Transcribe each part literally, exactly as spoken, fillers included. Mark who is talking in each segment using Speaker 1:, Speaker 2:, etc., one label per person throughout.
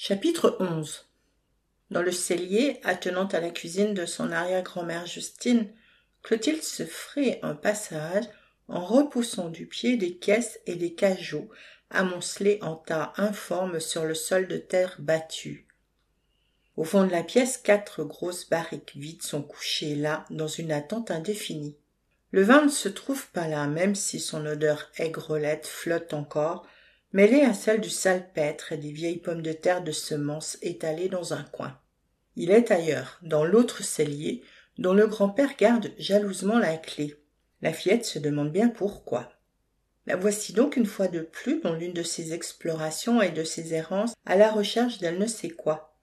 Speaker 1: Chapitre onze. Dans le cellier, attenant à la cuisine de son arrière-grand-mère Justine, Clotilde se fraye un passage en repoussant du pied des caisses et des cajots amoncelés en tas informes sur le sol de terre battue. Au fond de la pièce, quatre grosses barriques vides sont couchées là, dans une attente indéfinie. Le vin ne se trouve pas là, même si son odeur aigrelette flotte encore, mêlée à celle du salpêtre et des vieilles pommes de terre de semences étalées dans un coin. Il est ailleurs, dans l'autre cellier, dont le grand-père garde jalousement la clé. La fillette se demande bien pourquoi. La voici donc une fois de plus dans l'une de ses explorations et de ses errances à la recherche d'elle ne sait quoi.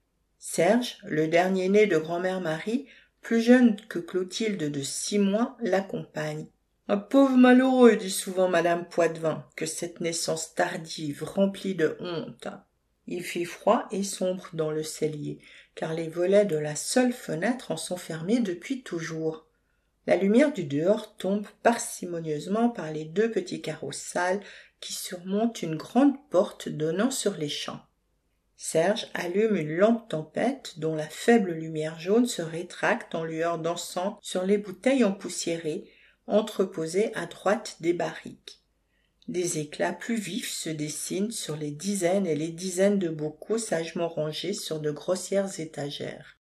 Speaker 1: Serge, le dernier-né de grand-mère Marie, plus jeune que Clotilde de six mois, l'accompagne. Un pauvre malheureux, dit souvent madame Poitevin, que cette naissance tardive remplit de honte. Il fait froid et sombre dans le cellier, car les volets de la seule fenêtre en sont fermés depuis toujours. La lumière du dehors tombe parcimonieusement par les deux petits carreaux sales qui surmontent une grande porte donnant sur les champs. Serge allume une lampe tempête dont la faible lumière jaune se rétracte en lueur d'encens sur les bouteilles empoussiérées, entreposées à droite des barriques. Des éclats plus vifs se dessinent sur les dizaines et les dizaines de bocaux sagement rangés sur de grossières étagères.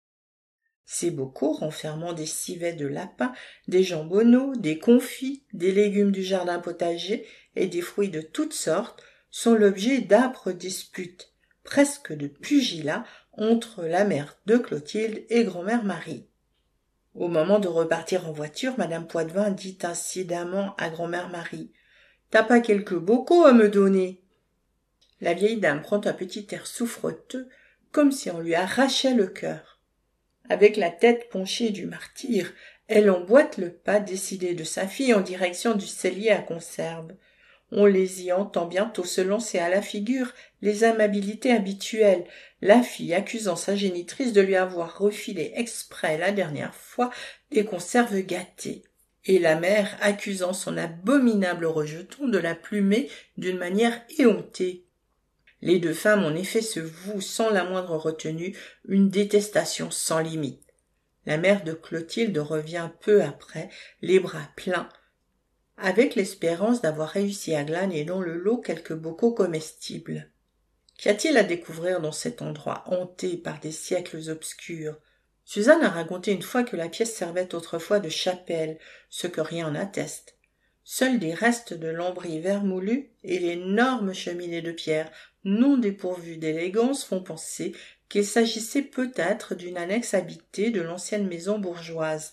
Speaker 1: Ces bocaux, renfermant des civets de lapin, des jambonneaux, des confits, des légumes du jardin potager et des fruits de toutes sortes, sont l'objet d'âpres disputes, presque de pugilats, entre la mère de Clotilde et grand-mère Marie. Au moment de repartir en voiture, madame Poitevin dit incidemment à grand-mère Marie: « T'as pas quelques bocaux à me donner ?» La vieille dame prend un petit air souffreteux, comme si on lui arrachait le cœur. Avec la tête penchée du martyr, elle emboîte le pas décidé de sa fille en direction du cellier à conserve. On les y entend bientôt se lancer à la figure les amabilités habituelles, la fille accusant sa génitrice de lui avoir refilé exprès la dernière fois des conserves gâtées, et la mère accusant son abominable rejeton de la plumer d'une manière éhontée. Les deux femmes en effet se vouent sans la moindre retenue une détestation sans limite. La mère de Clotilde revient peu après, les bras pleins, avec l'espérance d'avoir réussi à glaner dans le lot quelques bocaux comestibles. Qu'y a-t-il à découvrir dans cet endroit hanté par des siècles obscurs? Suzanne a raconté une fois que la pièce servait autrefois de chapelle, ce que rien n'atteste. Seuls des restes de lambris vermoulus et l'énorme cheminée de pierre non dépourvue d'élégance font penser qu'il s'agissait peut-être d'une annexe habitée de l'ancienne maison bourgeoise.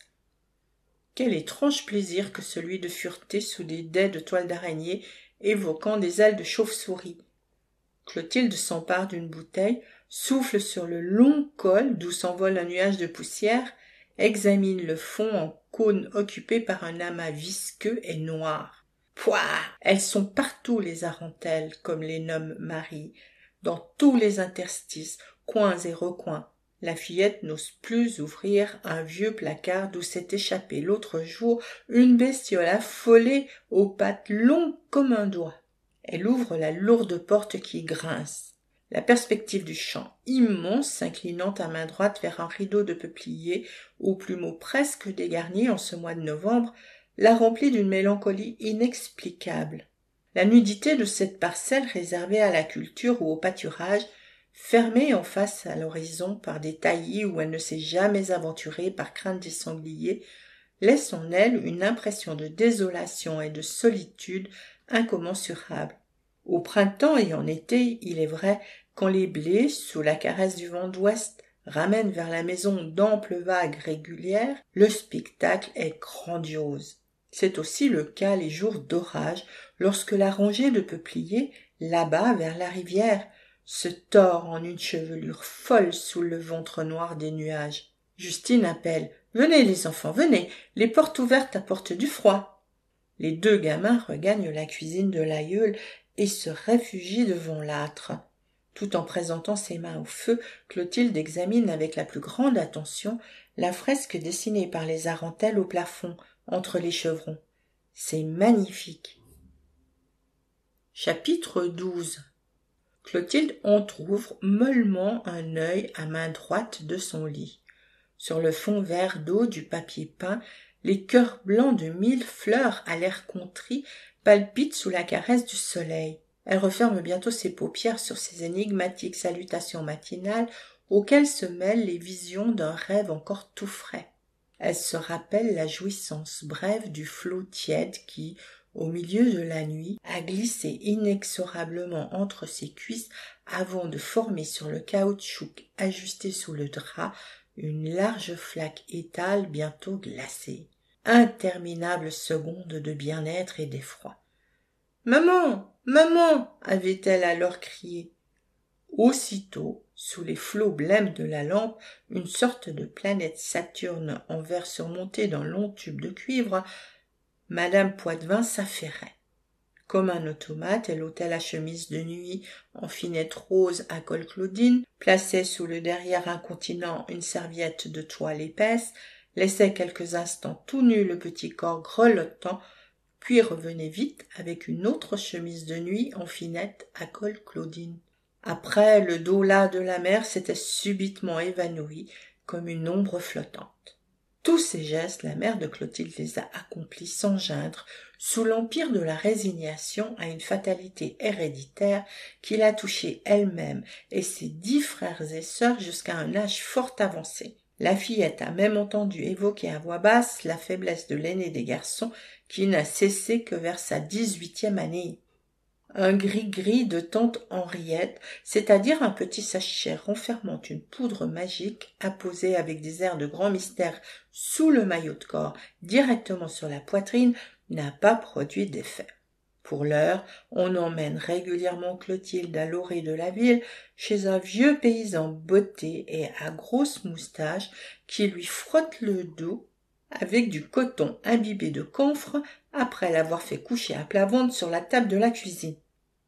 Speaker 1: Quel étrange plaisir que celui de fureter sous des dais de toile d'araignée évoquant des ailes de chauve-souris. Clotilde s'empare d'une bouteille, souffle sur le long col d'où s'envole un nuage de poussière, examine le fond en cône occupé par un amas visqueux et noir. Pouah! Elles sont partout les arentelles, comme les nomme Marie, dans tous les interstices, coins et recoins. La fillette n'ose plus ouvrir un vieux placard d'où s'est échappée l'autre jour une bestiole affolée aux pattes longues comme un doigt. Elle ouvre la lourde porte qui grince. La perspective du champ immense s'inclinant à main droite vers un rideau de peupliers aux plumeaux presque dégarnis en ce mois de novembre la remplit d'une mélancolie inexplicable. La nudité de cette parcelle réservée à la culture ou au pâturage, fermée en face à l'horizon par des taillis où elle ne s'est jamais aventurée par crainte des sangliers, laisse en elle une impression de désolation et de solitude incommensurables. Au printemps et en été, il est vrai, quand les blés, sous la caresse du vent d'ouest, ramènent vers la maison d'amples vagues régulières, le spectacle est grandiose. C'est aussi le cas les jours d'orage, lorsque la rangée de peupliers, là-bas vers la rivière, se tord en une chevelure folle sous le ventre noir des nuages. Justine appelle « Venez les enfants, venez, les portes ouvertes apportent du froid !» Les deux gamins regagnent la cuisine de l'aïeul et se réfugient devant l'âtre. Tout en présentant ses mains au feu, Clotilde examine avec la plus grande attention la fresque dessinée par les arentelles au plafond, entre les chevrons. C'est magnifique. Chapitre douze. Clotilde entr'ouvre mollement un œil à main droite de son lit. Sur le fond vert d'eau du papier peint, les cœurs blancs de mille fleurs à l'air contrit palpitent sous la caresse du soleil. Elle referme bientôt ses paupières sur ces énigmatiques salutations matinales auxquelles se mêlent les visions d'un rêve encore tout frais. Elle se rappelle la jouissance brève du flot tiède qui, au milieu de la nuit, a glissé inexorablement entre ses cuisses avant de former sur le caoutchouc ajusté sous le drap une large flaque étale bientôt glacée. Interminable seconde de bien-être et d'effroi. « Maman, maman !» avait-elle alors crié. Aussitôt, sous les flots blêmes de la lampe, une sorte de planète Saturne en verre surmontée d'un long tube de cuivre, Madame Poitevin s'affairait. Comme un automate, elle ôtait la chemise de nuit en finette rose à col Claudine, plaçait sous le derrière incontinent une serviette de toile épaisse, laissait quelques instants tout nu le petit corps grelottant, puis revenait vite avec une autre chemise de nuit en finette à col Claudine. Après, le dos las de la mère s'était subitement évanoui comme une ombre flottante. Tous ces gestes, la mère de Clotilde les a accomplis sans geindre, sous l'empire de la résignation à une fatalité héréditaire qui l'a touchée elle-même et ses dix frères et sœurs jusqu'à un âge fort avancé. La fillette a même entendu évoquer à voix basse la faiblesse de l'aîné des garçons qui n'a cessé que vers sa dix-huitième année. Un gris-gris de tante Henriette, c'est-à-dire un petit sachet renfermant une poudre magique apposée avec des airs de grand mystère sous le maillot de corps, directement sur la poitrine, n'a pas produit d'effet. Pour l'heure, on emmène régulièrement Clotilde à l'orée de la ville, chez un vieux paysan botté et à grosse moustache qui lui frotte le dos avec du coton imbibé de camphre après l'avoir fait coucher à plat ventre sur la table de la cuisine.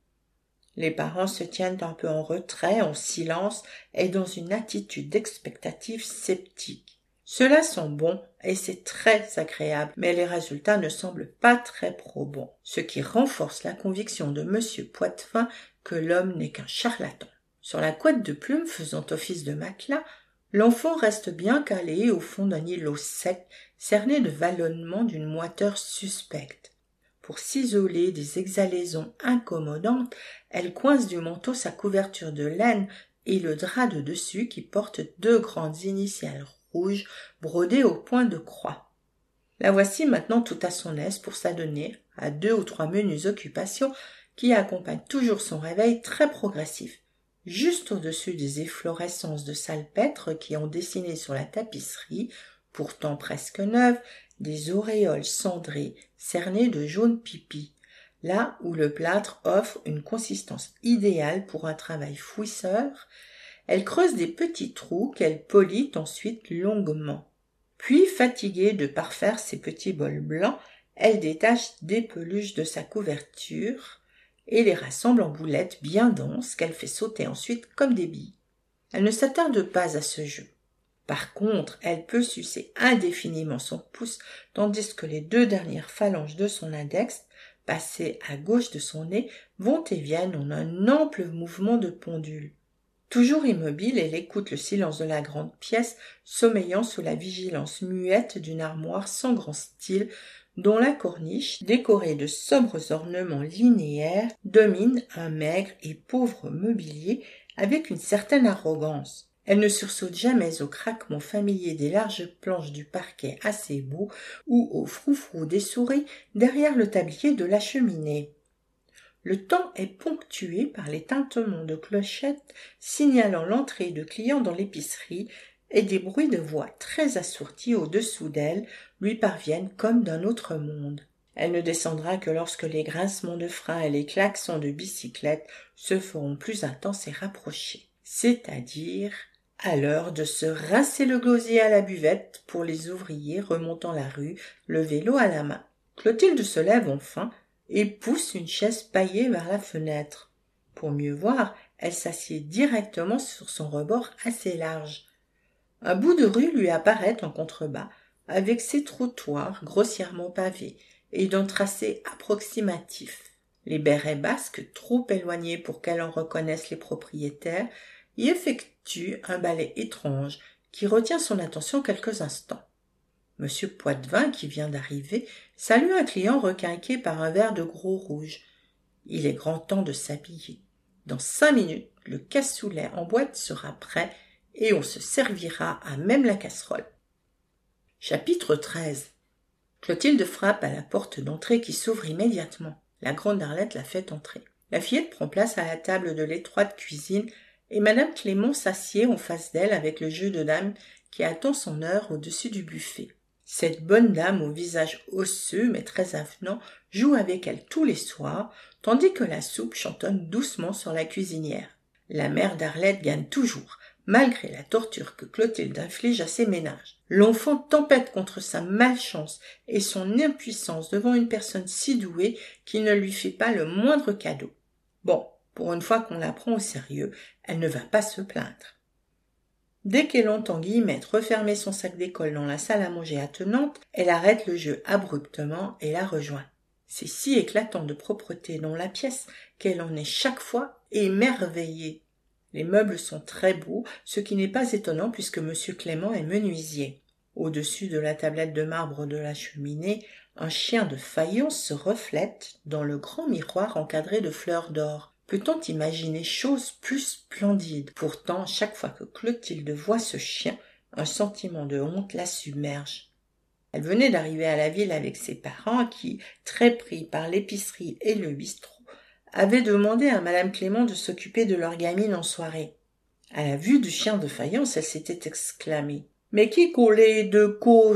Speaker 1: Les parents se tiennent un peu en retrait, en silence et dans une attitude d'expectative sceptique. Cela sent bon et c'est très agréable, mais les résultats ne semblent pas très probants, ce qui renforce la conviction de Monsieur Poitevin que l'homme n'est qu'un charlatan. Sur la couette de plume faisant office de matelas, l'enfant reste bien calé au fond d'un îlot sec, cerné de vallonnements d'une moiteur suspecte. Pour s'isoler des exhalaisons incommodantes, elle coince du manteau sa couverture de laine et le drap de dessus qui porte deux grandes initiales rouges brodées au point de croix. La voici maintenant tout à son aise pour s'adonner à deux ou trois menues occupations qui accompagnent toujours son réveil très progressif. Juste au-dessus des efflorescences de salpêtre qui ont dessiné sur la tapisserie, pourtant presque neuve, des auréoles cendrées cernées de jaune pipi, là où le plâtre offre une consistance idéale pour un travail fouisseur, elle creuse des petits trous qu'elle polit ensuite longuement. Puis, fatiguée de parfaire ses petits bols blancs, elle détache des peluches de sa couverture et les rassemble en boulettes bien denses qu'elle fait sauter ensuite comme des billes. Elle ne s'attarde pas à ce jeu. Par contre, elle peut sucer indéfiniment son pouce, tandis que les deux dernières phalanges de son index, passées à gauche de son nez, vont et viennent en un ample mouvement de pendule. Toujours immobile, elle écoute le silence de la grande pièce, sommeillant sous la vigilance muette d'une armoire sans grand style, dont la corniche, décorée de sobres ornements linéaires, domine un maigre et pauvre mobilier avec une certaine arrogance. Elle ne sursaute jamais au craquement familier des larges planches du parquet assez beau ou au froufrou des souris derrière le tablier de la cheminée. Le temps est ponctué par les tintements de clochettes signalant l'entrée de clients dans l'épicerie et des bruits de voix très assourdis au-dessous d'elle lui parviennent comme d'un autre monde. Elle ne descendra que lorsque les grincements de frein et les klaxons de bicyclette se feront plus intenses et rapprochés, c'est-à-dire à l'heure de se rincer le gosier à la buvette pour les ouvriers remontant la rue, le vélo à la main. Clotilde se lève enfin et pousse une chaise paillée vers la fenêtre. Pour mieux voir, elle s'assied directement sur son rebord assez large. Un bout de rue lui apparaît en contrebas, avec ses trottoirs grossièrement pavés et d'un tracé approximatif. Les bérets basques, trop éloignés pour qu'elle en reconnaisse les propriétaires, y effectuent un ballet étrange qui retient son attention quelques instants. Monsieur Poitvin, qui vient d'arriver, salue un client requinqué par un verre de gros rouge. Il est grand temps de s'habiller. Dans cinq minutes, le cassoulet en boîte sera prêt et on se servira à même la casserole. Chapitre treize. Clotilde frappe à la porte d'entrée qui s'ouvre immédiatement. La grande Arlette la fait entrer. La fillette prend place à la table de l'étroite cuisine et madame Clément s'assied en face d'elle avec le jeu de dame qui attend son heure au-dessus du buffet. Cette bonne dame au visage osseux mais très avenant joue avec elle tous les soirs, tandis que la soupe chantonne doucement sur la cuisinière. La mère d'Arlette gagne toujours, malgré la torture que Clotilde inflige à ses ménages. L'enfant tempête contre sa malchance et son impuissance devant une personne si douée qui ne lui fait pas le moindre cadeau. Bon, pour une fois qu'on la prend au sérieux, elle ne va pas se plaindre. Dès qu'elle entend Guillemette refermer son sac d'école dans la salle à manger attenante, elle arrête le jeu abruptement et la rejoint. C'est si éclatant de propreté dans la pièce qu'elle en est chaque fois émerveillée. Les meubles sont très beaux, ce qui n'est pas étonnant puisque monsieur Clément est menuisier. Au-dessus de la tablette de marbre de la cheminée, un chien de faïence se reflète dans le grand miroir encadré de fleurs d'or. Peut-on imaginer chose plus splendide? Pourtant, chaque fois que Clotilde voit ce chien, un sentiment de honte la submerge. Elle venait d'arriver à la ville avec ses parents qui, très pris par l'épicerie et le bistrot, avaient demandé à madame Clément de s'occuper de leur gamine en soirée. À la vue du chien de faïence, elle s'était exclamée. « Mais qui collait de cochon ?»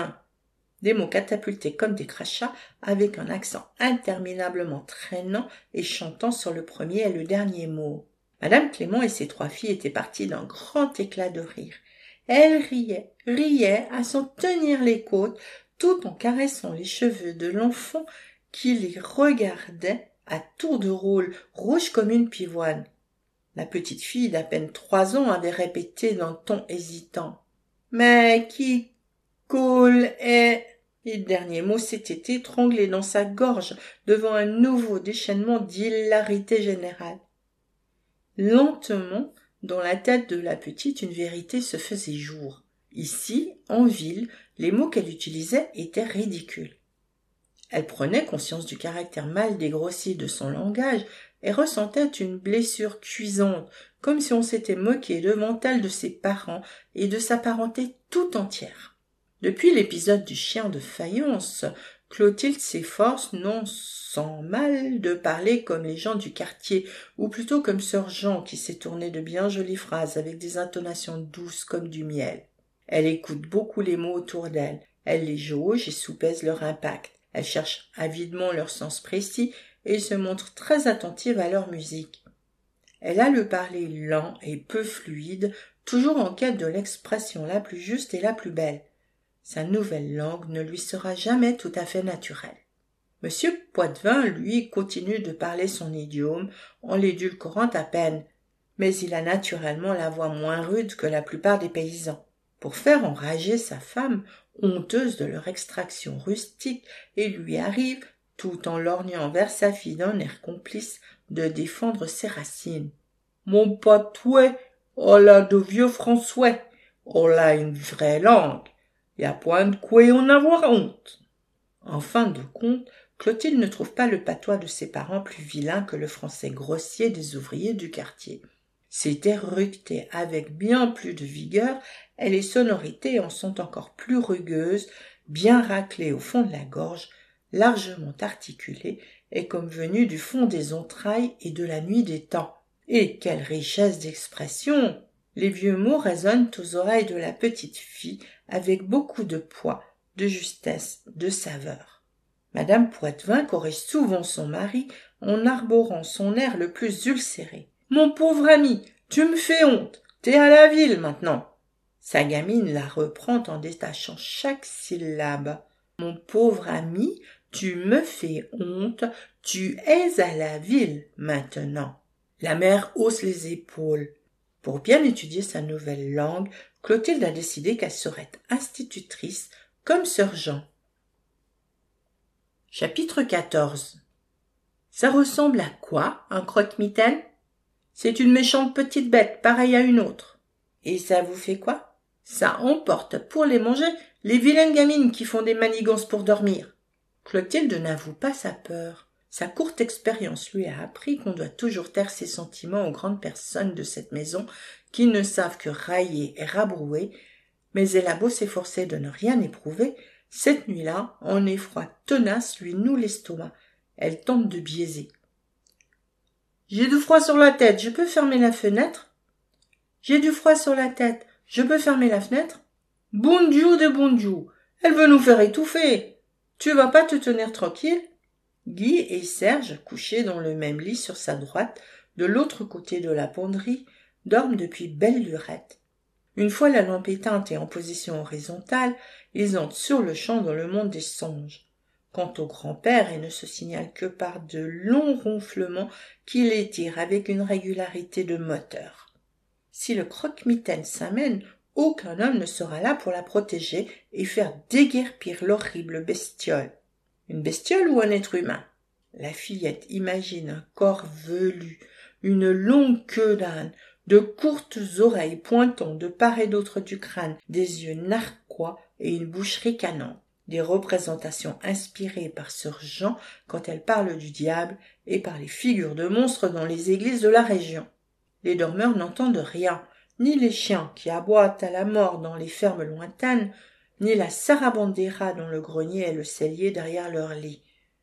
Speaker 1: Des mots catapultés comme des crachats, avec un accent interminablement traînant et chantant sur le premier et le dernier mot. Madame Clément et ses trois filles étaient parties d'un grand éclat de rire. Elles riaient, riaient, à s'en tenir les côtes, tout en caressant les cheveux de l'enfant qui les regardait à tour de rôle, rouge comme une pivoine. La petite fille d'à peine trois ans avait répété d'un ton hésitant. « Mais qui coule est... » Et le dernier mot s'était étranglé dans sa gorge devant un nouveau déchaînement d'hilarité générale. Lentement, dans la tête de la petite, une vérité se faisait jour. Ici, en ville, les mots qu'elle utilisait étaient ridicules. Elle prenait conscience du caractère mal dégrossi de son langage et ressentait une blessure cuisante, comme si on s'était moqué devant elle de ses parents et de sa parenté tout entière. Depuis l'épisode du chien de faïence, Clotilde s'efforce, non sans mal, de parler comme les gens du quartier, ou plutôt comme sœur Jean qui s'est tournée de bien jolies phrases avec des intonations douces comme du miel. Elle écoute beaucoup les mots autour d'elle, elle les jauge et soupèse leur impact. Elle cherche avidement leur sens précis et se montre très attentive à leur musique. Elle a le parler lent et peu fluide, toujours en quête de l'expression la plus juste et la plus belle. Sa nouvelle langue ne lui sera jamais tout à fait naturelle. Monsieur Poitvin, lui, continue de parler son idiome en l'édulcorant à peine, mais il a naturellement la voix moins rude que la plupart des paysans. Pour faire enrager sa femme, honteuse de leur extraction rustique, il lui arrive, tout en lorgnant vers sa fille d'un air complice, de défendre ses racines. « Mon patois, on l'a de vieux François, on l'a une vraie langue. Y a point de quoi en avoir honte. » En fin de compte, Clotilde ne trouve pas le patois de ses parents plus vilain que le français grossier des ouvriers du quartier. Ses terres ruquetées avec bien plus de vigueur et les sonorités en sont encore plus rugueuses, bien raclées au fond de la gorge, largement articulées et comme venues du fond des entrailles et de la nuit des temps. Et quelle richesse d'expression! Les vieux mots résonnent aux oreilles de la petite fille avec beaucoup de poids, de justesse, de saveur. Madame Poitvin corrige souvent son mari en arborant son air le plus ulcéré. « Mon pauvre ami, tu me fais honte, t'es à la ville maintenant. » Sa gamine la reprend en détachant chaque syllabe. « Mon pauvre ami, tu me fais honte, tu es à la ville maintenant. » La mère hausse les épaules. Pour bien étudier sa nouvelle langue, Clotilde a décidé qu'elle serait institutrice comme sœur Jean. Chapitre quatorze. Ça ressemble à quoi, un croque-mitaine? C'est une méchante petite bête, pareille à une autre. Et ça vous fait quoi? Ça emporte pour les manger les vilaines gamines qui font des manigances pour dormir. Clotilde n'avoue pas sa peur. Sa courte expérience lui a appris qu'on doit toujours taire ses sentiments aux grandes personnes de cette maison qui ne savent que railler et rabrouer, mais elle a beau s'efforcer de ne rien éprouver, cette nuit-là, un effroi tenace lui noue l'estomac. Elle tente de biaiser. « J'ai du froid sur la tête, je peux fermer la fenêtre ?»« J'ai du froid sur la tête, je peux fermer la fenêtre ?»« Bon Dieu de bon Dieu, elle veut nous faire étouffer. Tu vas pas te tenir tranquille ?» Guy et Serge, couchés dans le même lit sur sa droite, de l'autre côté de la penderie, dorment depuis belle lurette. Une fois la lampe éteinte et en position horizontale, ils entrent sur le champ dans le monde des songes. Quant au grand-père, il ne se signale que par de longs ronflements qui l'étirent avec une régularité de moteur. Si le croque-mitaine s'amène, aucun homme ne sera là pour la protéger et faire déguerpir l'horrible bestiole. Une bestiole ou un être humain? La fillette imagine un corps velu, une longue queue d'âne, de courtes oreilles pointant de part et d'autre du crâne, des yeux narquois et une bouche ricanante. Des représentations inspirées par sœur Jean quand elle parle du diable et par les figures de monstres dans les églises de la région. Les dormeurs n'entendent rien, ni les chiens qui aboient à la mort dans les fermes lointaines, ni la sarabande des rats dans le grenier et le cellier derrière leur lit.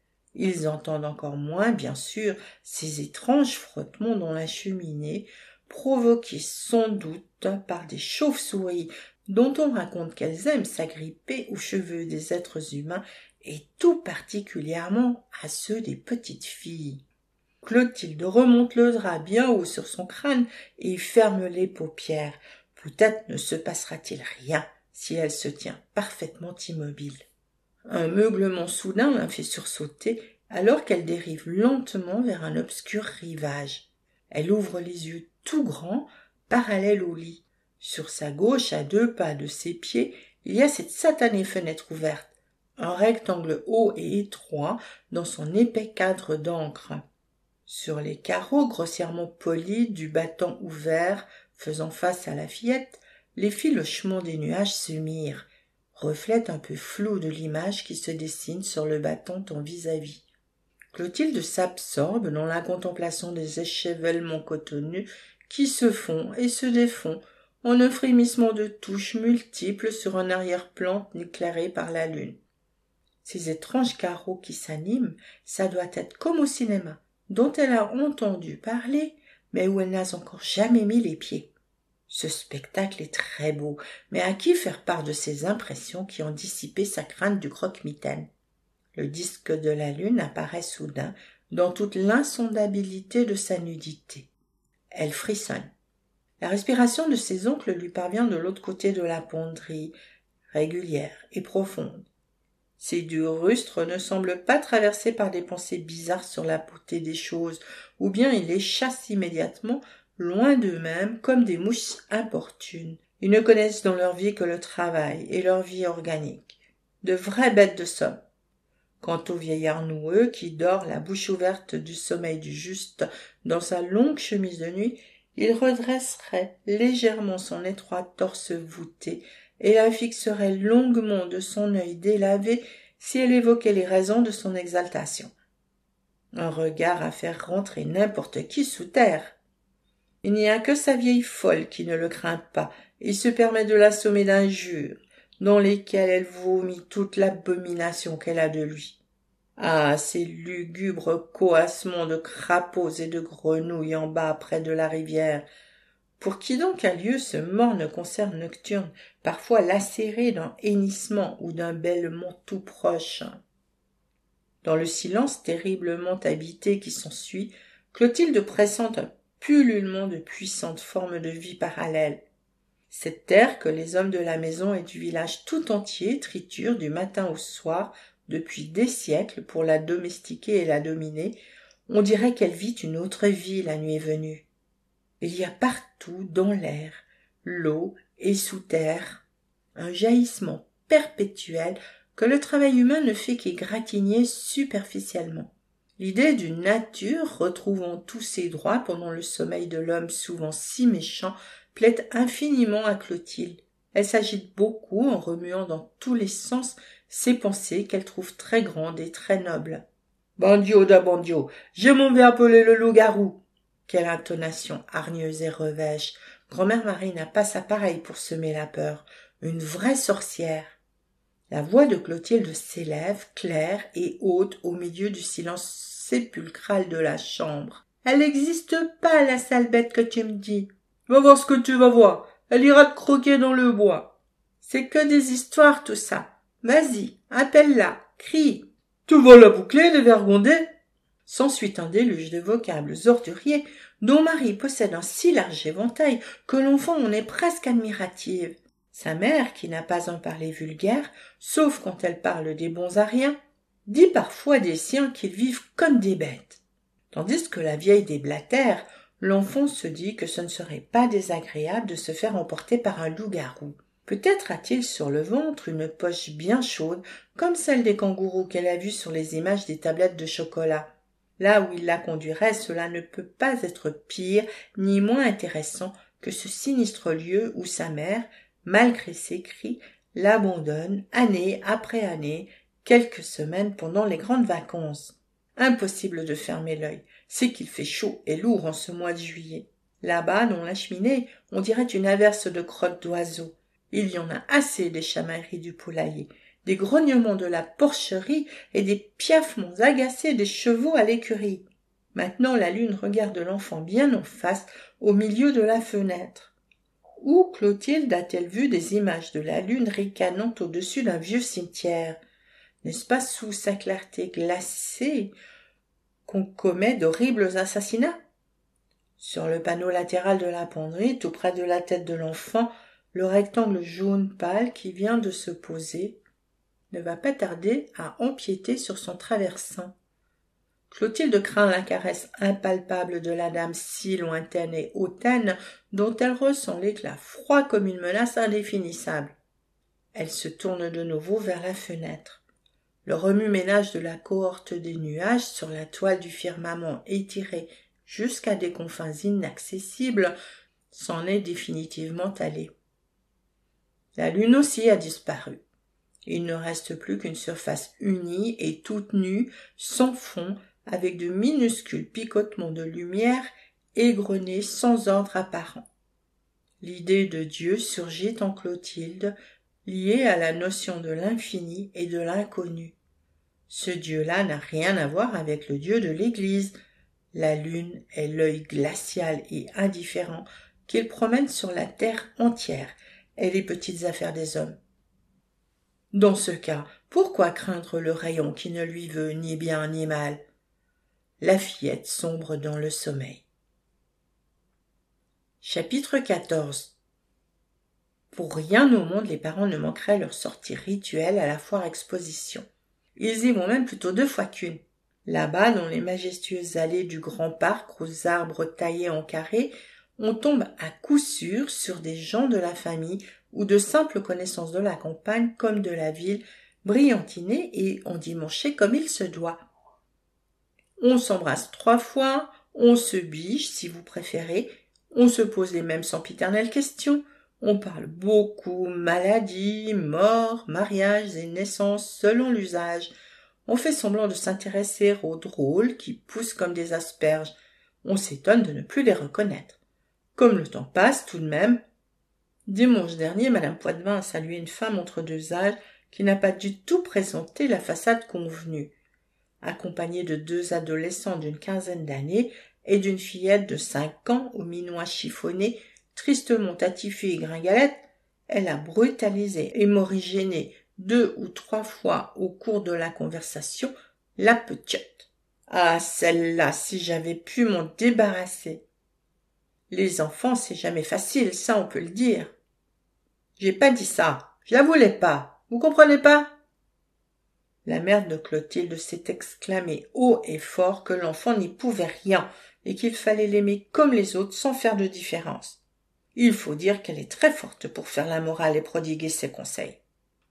Speaker 1: Ils entendent encore moins, bien sûr, ces étranges frottements dans la cheminée, provoqués sans doute par des chauves-souris dont on raconte qu'elles aiment s'agripper aux cheveux des êtres humains et tout particulièrement à ceux des petites filles. Clotilde remonte le drap bien haut sur son crâne et ferme les paupières. Peut-être ne se passera-t-il rien si elle se tient parfaitement immobile. Un meuglement soudain la fait sursauter alors qu'elle dérive lentement vers un obscur rivage. Elle ouvre les yeux tout grands, parallèles au lit. Sur sa gauche, à deux pas de ses pieds, il y a cette satanée fenêtre ouverte, un rectangle haut et étroit dans son épais cadre d'encre. Sur les carreaux grossièrement polis du battant ouvert, faisant face à la fillette, les filochements des nuages se mirent, reflète un peu flou de l'image qui se dessine sur le battant en vis-à-vis. Clotilde s'absorbe dans la contemplation des échevellements cotonneux qui se font et se défont en un frémissement de touches multiples sur un arrière-plan éclairé par la lune. Ces étranges carreaux qui s'animent, ça doit être comme au cinéma, dont elle a entendu parler, mais où elle n'a encore jamais mis les pieds. Ce spectacle est très beau, mais à qui faire part de ces impressions qui ont dissipé sa crainte du croque-mitaine? Le disque de la lune apparaît soudain dans toute l'insondabilité de sa nudité. Elle frissonne. La respiration de ses oncles lui parvient de l'autre côté de la penderie, régulière et profonde. Ses deux rustres ne semblent pas traversés par des pensées bizarres sur la beauté des choses, ou bien ils les chassent immédiatement, loin d'eux-mêmes, comme des mouches importunes. Ils ne connaissent dans leur vie que le travail et leur vie organique. De vraies bêtes de somme. Quant au vieillard noueux qui dort la bouche ouverte du sommeil du juste dans sa longue chemise de nuit, il redresserait légèrement son étroit torse voûté et la fixerait longuement de son œil délavé si elle évoquait les raisons de son exaltation. Un regard à faire rentrer n'importe qui sous terre. Il n'y a que sa vieille folle qui ne le craint pas et se permet de l'assommer d'injures, dans lesquelles elle vomit toute l'abomination qu'elle a de lui. Ah, ces lugubres coassements de crapauds et de grenouilles en bas près de la rivière. Pour qui donc a lieu ce morne concert nocturne, parfois lacéré d'un hennissement ou d'un bêlement tout proche? Dans le silence terriblement habité qui s'ensuit, Clotilde pressent un pullulement de puissantes formes de vie parallèles. Cette terre que les hommes de la maison et du village tout entier triturent du matin au soir depuis des siècles pour la domestiquer et la dominer, on dirait qu'elle vit une autre vie la nuit venue. Il y a partout dans l'air, l'eau et sous terre, un jaillissement perpétuel que le travail humain ne fait qu'égratigner superficiellement. L'idée d'une nature retrouvant tous ses droits pendant le sommeil de l'homme souvent si méchant plaît infiniment à Clotilde. Elle s'agite beaucoup en remuant dans tous les sens ses pensées qu'elle trouve très grandes et très nobles. « Bandio da bandio, je m'en vais appeler le loup-garou !» Quelle intonation hargneuse et revêche. Grand-mère Marie n'a pas sa pareille pour semer la peur. Une vraie sorcière. La voix de Clotilde s'élève, claire et haute, au milieu du silence sépulcral de la chambre. « Elle n'existe pas, la sale bête que tu me dis. »« Va voir ce que tu vas voir. Elle ira te croquer dans le bois. »« C'est que des histoires, tout ça. Vas-y, appelle-la, crie. »« Tu vas la boucler, dévergondée ?» S'ensuit un déluge de vocables orduriers dont Marie possède un si large éventail que l'enfant en est presque admirative. Sa mère, qui n'a pas un parler vulgaire, sauf quand elle parle des bons à rien, dit parfois des siens qu'ils vivent comme des bêtes. Tandis que la vieille déblatère, l'enfant se dit que ce ne serait pas désagréable de se faire emporter par un loup-garou. Peut-être a-t-il sur le ventre une poche bien chaude, comme celle des kangourous qu'elle a vues sur les images des tablettes de chocolat. Là où il la conduirait, cela ne peut pas être pire ni moins intéressant que ce sinistre lieu où sa mère, malgré ses cris, l'abandonne année après année, quelques semaines pendant les grandes vacances. Impossible de fermer l'œil, c'est qu'il fait chaud et lourd en ce mois de juillet. Là-bas, dans la cheminée, on dirait une averse de crottes d'oiseaux. Il y en a assez des chamailleries du poulailler, des grognements de la porcherie et des piaffements agacés des chevaux à l'écurie. Maintenant la lune regarde l'enfant bien en face, au milieu de la fenêtre. Où Clotilde a-t-elle vu des images de la lune ricanant au-dessus d'un vieux cimetière? N'est-ce pas sous sa clarté glacée qu'on commet d'horribles assassinats? Sur le panneau latéral de la penderie, tout près de la tête de l'enfant, le rectangle jaune pâle qui vient de se poser ne va pas tarder à empiéter sur son traversin. Clotilde craint la caresse impalpable de la dame si lointaine et hautaine dont elle ressent l'éclat froid comme une menace indéfinissable. Elle se tourne de nouveau vers la fenêtre. Le remue-ménage de la cohorte des nuages sur la toile du firmament étiré jusqu'à des confins inaccessibles s'en est définitivement allé. La lune aussi a disparu. Il ne reste plus qu'une surface unie et toute nue, sans fond, avec de minuscules picotements de lumière égrenés sans ordre apparent. L'idée de Dieu surgit en Clotilde, liée à la notion de l'infini et de l'inconnu. Ce Dieu-là n'a rien à voir avec le Dieu de l'Église. La lune est l'œil glacial et indifférent qu'il promène sur la terre entière et les petites affaires des hommes. Dans ce cas, pourquoi craindre le rayon qui ne lui veut ni bien ni mal? La fillette sombre dans le sommeil. Chapitre quatorze. Pour rien au monde, les parents ne manqueraient leur sortie rituelle à la foire exposition. Ils y vont même plutôt deux fois qu'une. Là-bas, dans les majestueuses allées du grand parc aux arbres taillés en carré, on tombe à coup sûr sur des gens de la famille ou de simples connaissances de la campagne comme de la ville, brillantinés et endimanchés comme il se doit. On s'embrasse trois fois, on se biche si vous préférez, on se pose les mêmes sempiternelles questions, on parle beaucoup maladie, mort, mariage et naissance selon l'usage. On fait semblant de s'intéresser aux drôles qui poussent comme des asperges. On s'étonne de ne plus les reconnaître. Comme le temps passe tout de même. Dimanche dernier, Madame Poitvin a salué une femme entre deux âges qui n'a pas du tout présenté la façade convenue. Accompagnée de deux adolescents d'une quinzaine d'années et d'une fillette de cinq ans au minois chiffonné, tristement tatifée et gringalette, elle a brutalisé et morigéné deux ou trois fois au cours de la conversation la petite. Ah, celle-là, si j'avais pu m'en débarrasser. Les enfants, c'est jamais facile, ça on peut le dire. J'ai pas dit ça, je la voulais pas, vous comprenez pas? La mère de Clotilde s'est exclamée haut et fort que l'enfant n'y pouvait rien et qu'il fallait l'aimer comme les autres sans faire de différence. Il faut dire qu'elle est très forte pour faire la morale et prodiguer ses conseils.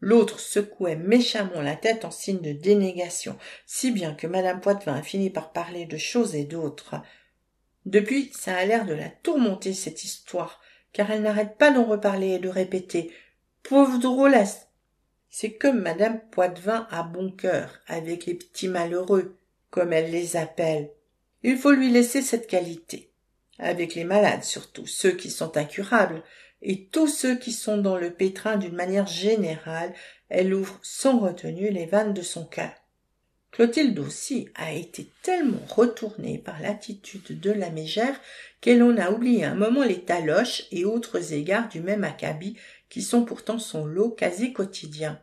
Speaker 1: L'autre secouait méchamment la tête en signe de dénégation, si bien que madame Poitevin a fini par parler de choses et d'autres. Depuis, ça a l'air de la tourmenter, cette histoire, car elle n'arrête pas d'en reparler et de répéter « Pauvre drôlesse !» C'est comme madame Poitevin a bon cœur, avec les petits malheureux, comme elle les appelle. Il faut lui laisser cette qualité. Avec les malades surtout, ceux qui sont incurables, et tous ceux qui sont dans le pétrin d'une manière générale, elle ouvre sans retenue les vannes de son cœur. Clotilde aussi a été tellement retournée par l'attitude de la mégère qu'elle en a oublié un moment les taloches et autres égards du même acabit qui sont pourtant son lot quasi quotidien.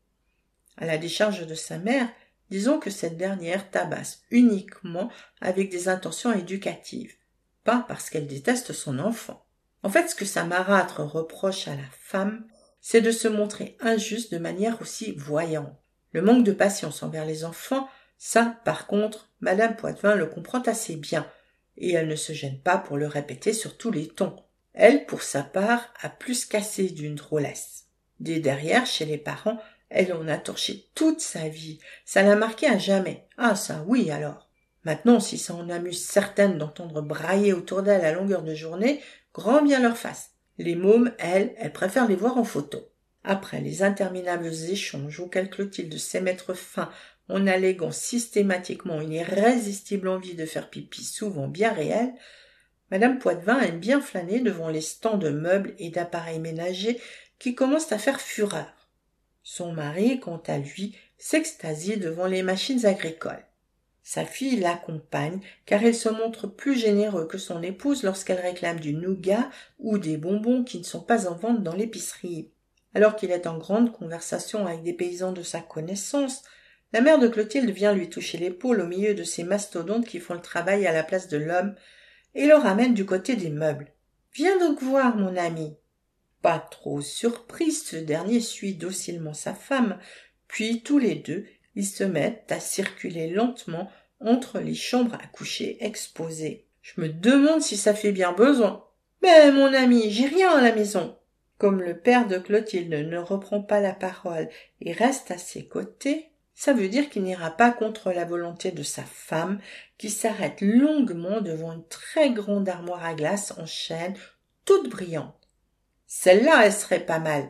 Speaker 1: À la décharge de sa mère, disons que cette dernière tabasse uniquement avec des intentions éducatives, pas parce qu'elle déteste son enfant. En fait, ce que sa marâtre reproche à la femme, c'est de se montrer injuste de manière aussi voyante. Le manque de patience envers les enfants, ça, par contre, madame Poitevin le comprend assez bien, et elle ne se gêne pas pour le répéter sur tous les tons. Elle, pour sa part, a plus qu'assez d'une drôlesse. Dès derrière, chez les parents, elle en a torché toute sa vie. Ça l'a marqué à jamais. Ah, ça, oui, alors. Maintenant, si ça en amuse certaines d'entendre brailler autour d'elle à longueur de journée, grand bien leur fasse. Les mômes, elles, elles préfèrent les voir en photo. Après les interminables échanges auxquels Clotilde sait mettre fin en alléguant systématiquement une irrésistible envie de faire pipi souvent bien réelle, madame Poitevin aime bien flâner devant les stands de meubles et d'appareils ménagers qui commencent à faire fureur. Son mari, quant à lui, s'extasie devant les machines agricoles. Sa fille l'accompagne car il se montre plus généreux que son épouse lorsqu'elle réclame du nougat ou des bonbons qui ne sont pas en vente dans l'épicerie. Alors qu'il est en grande conversation avec des paysans de sa connaissance, la mère de Clotilde vient lui toucher l'épaule au milieu de ces mastodontes qui font le travail à la place de l'homme et le ramène du côté des meubles. « Viens donc voir, mon ami !» Pas trop surpris, ce dernier suit docilement sa femme, puis tous les deux, ils se mettent à circuler lentement entre les chambres à coucher exposées. « Je me demande si ça fait bien besoin. »« Mais, mon ami, j'ai rien à la maison. » Comme le père de Clotilde ne reprend pas la parole et reste à ses côtés, ça veut dire qu'il n'ira pas contre la volonté de sa femme, qui s'arrête longuement devant une très grande armoire à glace en chêne, toute brillante. Celle-là, elle serait pas mal.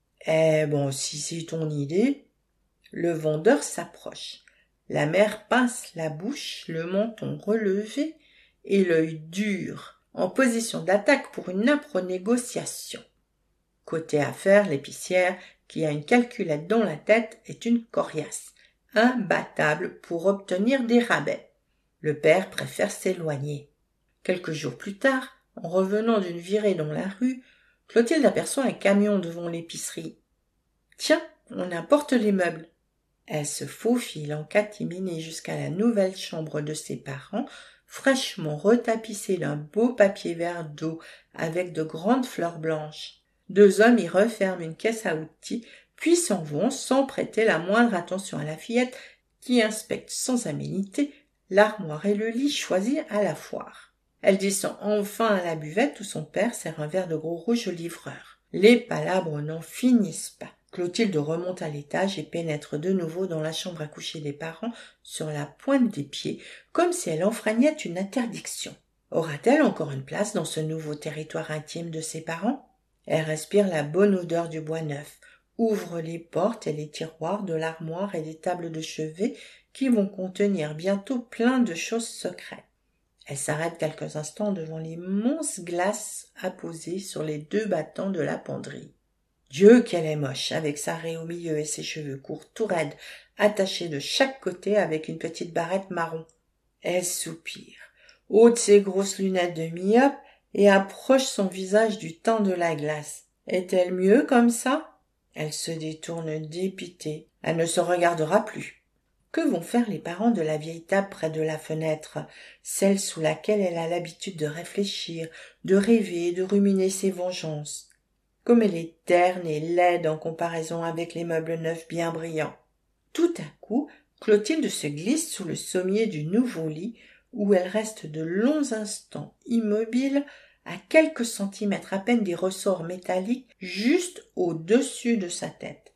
Speaker 1: Eh bon, si c'est ton idée. Le vendeur s'approche. La mère pince la bouche, le menton relevé et l'œil dur, en position d'attaque pour une âpre négociation. Côté affaires, l'épicière, qui a une calculette dans la tête, est une coriace, imbattable pour obtenir des rabais. Le père préfère s'éloigner. Quelques jours plus tard, en revenant d'une virée dans la rue, Clotilde aperçoit un camion devant l'épicerie. « Tiens, on apporte les meubles. » Elle se faufile en catimini jusqu'à la nouvelle chambre de ses parents, fraîchement retapissée d'un beau papier vert d'eau avec de grandes fleurs blanches. Deux hommes y referment une caisse à outils, puis s'en vont sans prêter la moindre attention à la fillette qui inspecte sans aménité l'armoire et le lit choisis à la foire. Elle descend enfin à la buvette où son père sert un verre de gros rouge au livreur. Les palabres n'en finissent pas. Clotilde remonte à l'étage et pénètre de nouveau dans la chambre à coucher des parents sur la pointe des pieds, comme si elle enfreignait une interdiction. Aura-t-elle encore une place dans ce nouveau territoire intime de ses parents ? Elle respire la bonne odeur du bois neuf, ouvre les portes et les tiroirs de l'armoire et des tables de chevet qui vont contenir bientôt plein de choses secrètes. Elle s'arrête quelques instants devant l'immense glace apposée sur les deux battants de la penderie. Dieu qu'elle est moche, avec sa raie au milieu et ses cheveux courts tout raides, attachés de chaque côté avec une petite barrette marron. Elle soupire, ôte ses grosses lunettes de myope et approche son visage du teint de la glace. Est-elle mieux comme ça ? Elle se détourne dépitée. Elle ne se regardera plus. Que vont faire les parents de la vieille table près de la fenêtre, celle sous laquelle elle a l'habitude de réfléchir, de rêver et de ruminer ses vengeances ? Comme elle est terne et laide en comparaison avec les meubles neufs bien brillants. Tout à coup, Clotilde se glisse sous le sommier du nouveau lit, où elle reste de longs instants immobile, à quelques centimètres à peine des ressorts métalliques, juste au-dessus de sa tête.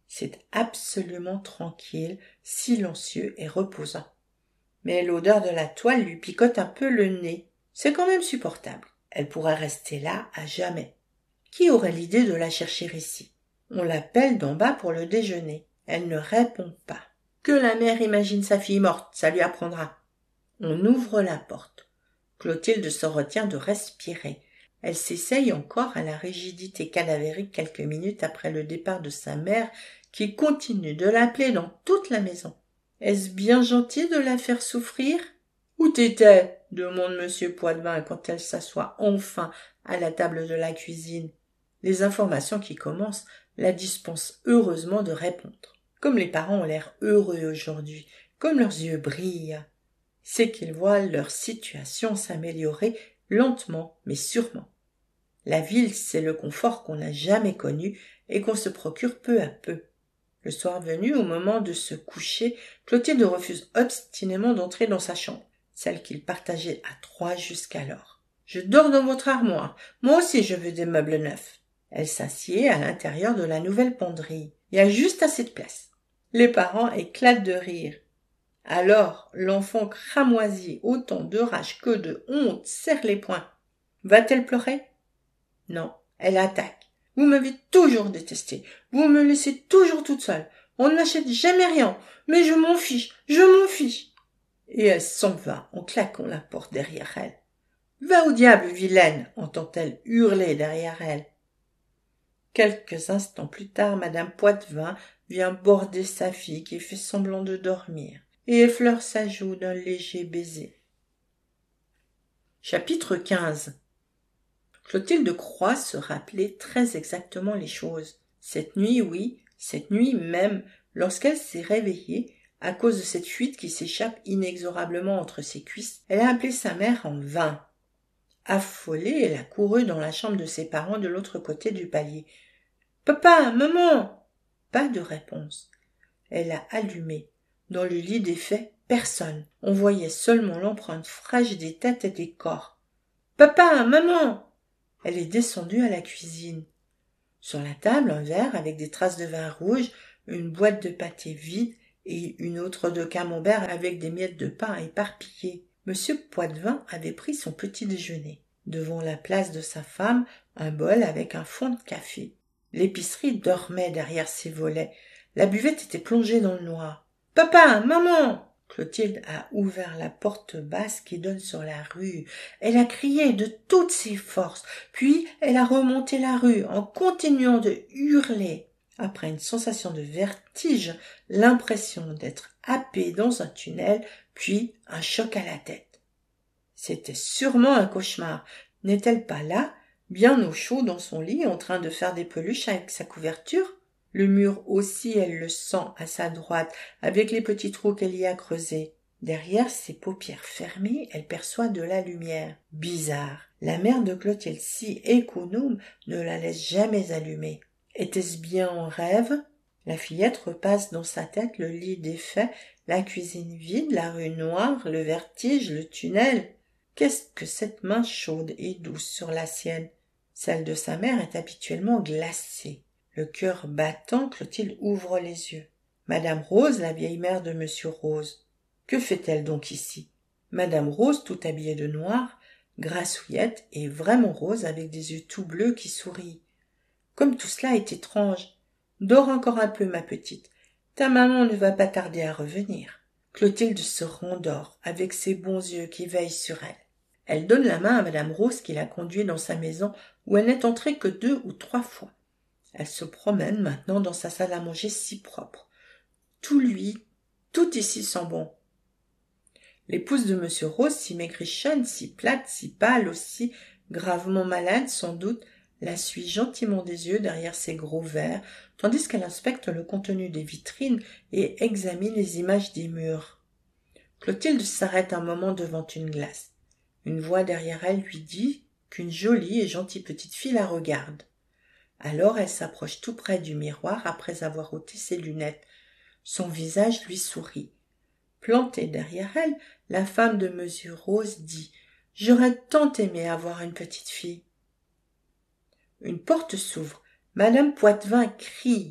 Speaker 1: C'est absolument tranquille, silencieux et reposant. Mais l'odeur de la toile lui picote un peu le nez. C'est quand même supportable. Elle pourrait rester là à jamais. Qui aurait l'idée de la chercher ici? On l'appelle d'en bas pour le déjeuner. Elle ne répond pas. Que la mère imagine sa fille morte, ça lui apprendra. On ouvre la porte. Clotilde se retient de respirer. Elle s'essaye encore à la rigidité cadavérique quelques minutes après le départ de sa mère, qui continue de l'appeler dans toute la maison. Est-ce bien gentil de la faire souffrir? Où t'étais? Demande monsieur Poitvin quand elle s'assoit enfin à la table de la cuisine. Les informations qui commencent la dispensent heureusement de répondre. Comme les parents ont l'air heureux aujourd'hui, comme leurs yeux brillent, c'est qu'ils voient leur situation s'améliorer lentement mais sûrement. La ville, c'est le confort qu'on n'a jamais connu et qu'on se procure peu à peu. Le soir venu, au moment de se coucher, Clotilde refuse obstinément d'entrer dans sa chambre, celle qu'il partageait à trois jusqu'alors. « Je dors dans votre armoire. Moi aussi je veux des meubles neufs. » Elle s'assied à l'intérieur de la nouvelle penderie. Il y a juste assez de place. Les parents éclatent de rire. Alors, l'enfant cramoisi, autant de rage que de honte, serre les poings. Va-t-elle pleurer? Non, elle attaque. Vous m'avez toujours détestée. Vous me laissez toujours toute seule. On n'achète jamais rien. Mais je m'en fiche, je m'en fiche. Et elle s'en va en claquant la porte derrière elle. Va au diable, vilaine, entend-elle hurler derrière elle. Quelques instants plus tard, madame Poitvin vient border sa fille qui fait semblant de dormir et effleure sa joue d'un léger baiser. Chapitre quinze. Clotilde croit se rappeler très exactement les choses. Cette nuit, oui, cette nuit même, lorsqu'elle s'est réveillée, à cause de cette fuite qui s'échappe inexorablement entre ses cuisses, elle a appelé sa mère en vain. Affolée, elle a couru dans la chambre de ses parents de l'autre côté du palier. « Papa, maman !» Pas de réponse. Elle a allumé. Dans le lit défait, personne. On voyait seulement l'empreinte fraîche des têtes et des corps. « Papa, maman !» Elle est descendue à la cuisine. Sur la table, un verre avec des traces de vin rouge, une boîte de pâté vide et une autre de camembert avec des miettes de pain éparpillées. Monsieur Poitvin avait pris son petit déjeuner. Devant la place de sa femme, un bol avec un fond de café. L'épicerie dormait derrière ses volets. La buvette était plongée dans le noir. « Papa, maman !» Clotilde a ouvert la porte basse qui donne sur la rue. Elle a crié de toutes ses forces, puis elle a remonté la rue en continuant de hurler. Après une sensation de vertige, l'impression d'être happée dans un tunnel, puis un choc à la tête. C'était sûrement un cauchemar. N'est-elle pas là, bien au chaud dans son lit, en train de faire des peluches avec sa couverture? Le mur aussi, elle le sent à sa droite, avec les petits trous qu'elle y a creusés. Derrière ses paupières fermées, elle perçoit de la lumière. Bizarre. La mère de Clotilde, si économe, ne la laisse jamais allumer. Était-ce bien un rêve? La fillette repasse dans sa tête le lit défait, la cuisine vide, la rue noire, le vertige, le tunnel. Qu'est-ce que cette main chaude et douce sur la sienne? Celle de sa mère est habituellement glacée. Le cœur battant, Clotilde ouvre les yeux. Madame Rose, la vieille mère de Monsieur Rose. Que fait-elle donc ici? Madame Rose, tout habillée de noir, grassouillette et vraiment rose avec des yeux tout bleus qui sourient. Comme tout cela est étrange. Dors encore un peu, ma petite. Ta maman ne va pas tarder à revenir. Clotilde se rendort avec ses bons yeux qui veillent sur elle. Elle donne la main à madame Rose qui la conduit dans sa maison où elle n'est entrée que deux ou trois fois. Elle se promène maintenant dans sa salle à manger si propre. Tout lui, tout ici sent bon. L'épouse de Monsieur Rose, si maigrichonne, si plate, si pâle aussi, gravement malade sans doute, la suit gentiment des yeux derrière ses gros verres, tandis qu'elle inspecte le contenu des vitrines et examine les images des murs. Clotilde s'arrête un moment devant une glace. Une voix derrière elle lui dit qu'une jolie et gentille petite fille la regarde. Alors elle s'approche tout près du miroir après avoir ôté ses lunettes. Son visage lui sourit. Plantée derrière elle, la femme de Monsieur Rose dit « J'aurais tant aimé avoir une petite fille. » Une porte s'ouvre. Madame Poitvin crie.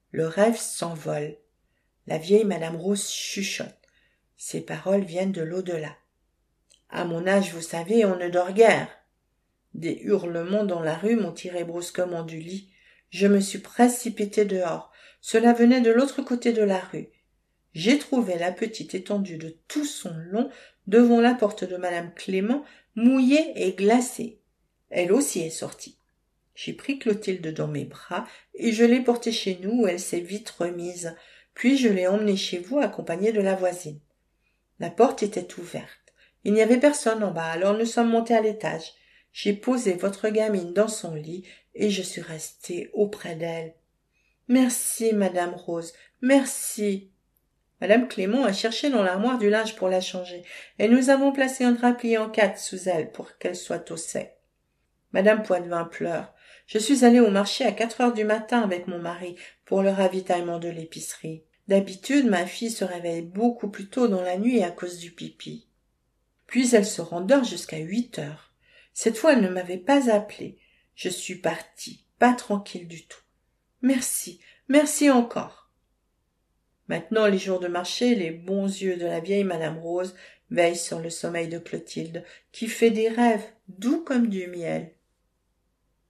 Speaker 1: Le rêve s'envole. La vieille Madame Rose chuchote. Ces paroles viennent de l'au-delà. À mon âge, vous savez, on ne dort guère. Des hurlements dans la rue m'ont tiré brusquement du lit. Je me suis précipitée dehors. Cela venait de l'autre côté de la rue. J'ai trouvé la petite étendue de tout son long devant la porte de Madame Clément, mouillée et glacée. Elle aussi est sortie. J'ai pris Clotilde dans mes bras et je l'ai portée chez nous où elle s'est vite remise. Puis je l'ai emmenée chez vous accompagnée de la voisine. La porte était ouverte. Il n'y avait personne en bas, alors nous sommes montés à l'étage. J'ai posé votre gamine dans son lit et je suis restée auprès d'elle. Merci, Madame Rose, merci. Madame Clément a cherché dans l'armoire du linge pour la changer, et nous avons placé un drap plié en quatre sous elle pour qu'elle soit au sec. Madame Poitvin pleure. Je suis allée au marché à quatre heures du matin avec mon mari pour le ravitaillement de l'épicerie. D'habitude, ma fille se réveille beaucoup plus tôt dans la nuit à cause du pipi. Puis elle se rendort jusqu'à huit heures. Cette fois, elle ne m'avait pas appelée. Je suis partie, pas tranquille du tout. Merci, merci encore. Maintenant, les jours de marché, les bons yeux de la vieille Madame Rose veillent sur le sommeil de Clotilde, qui fait des rêves doux comme du miel.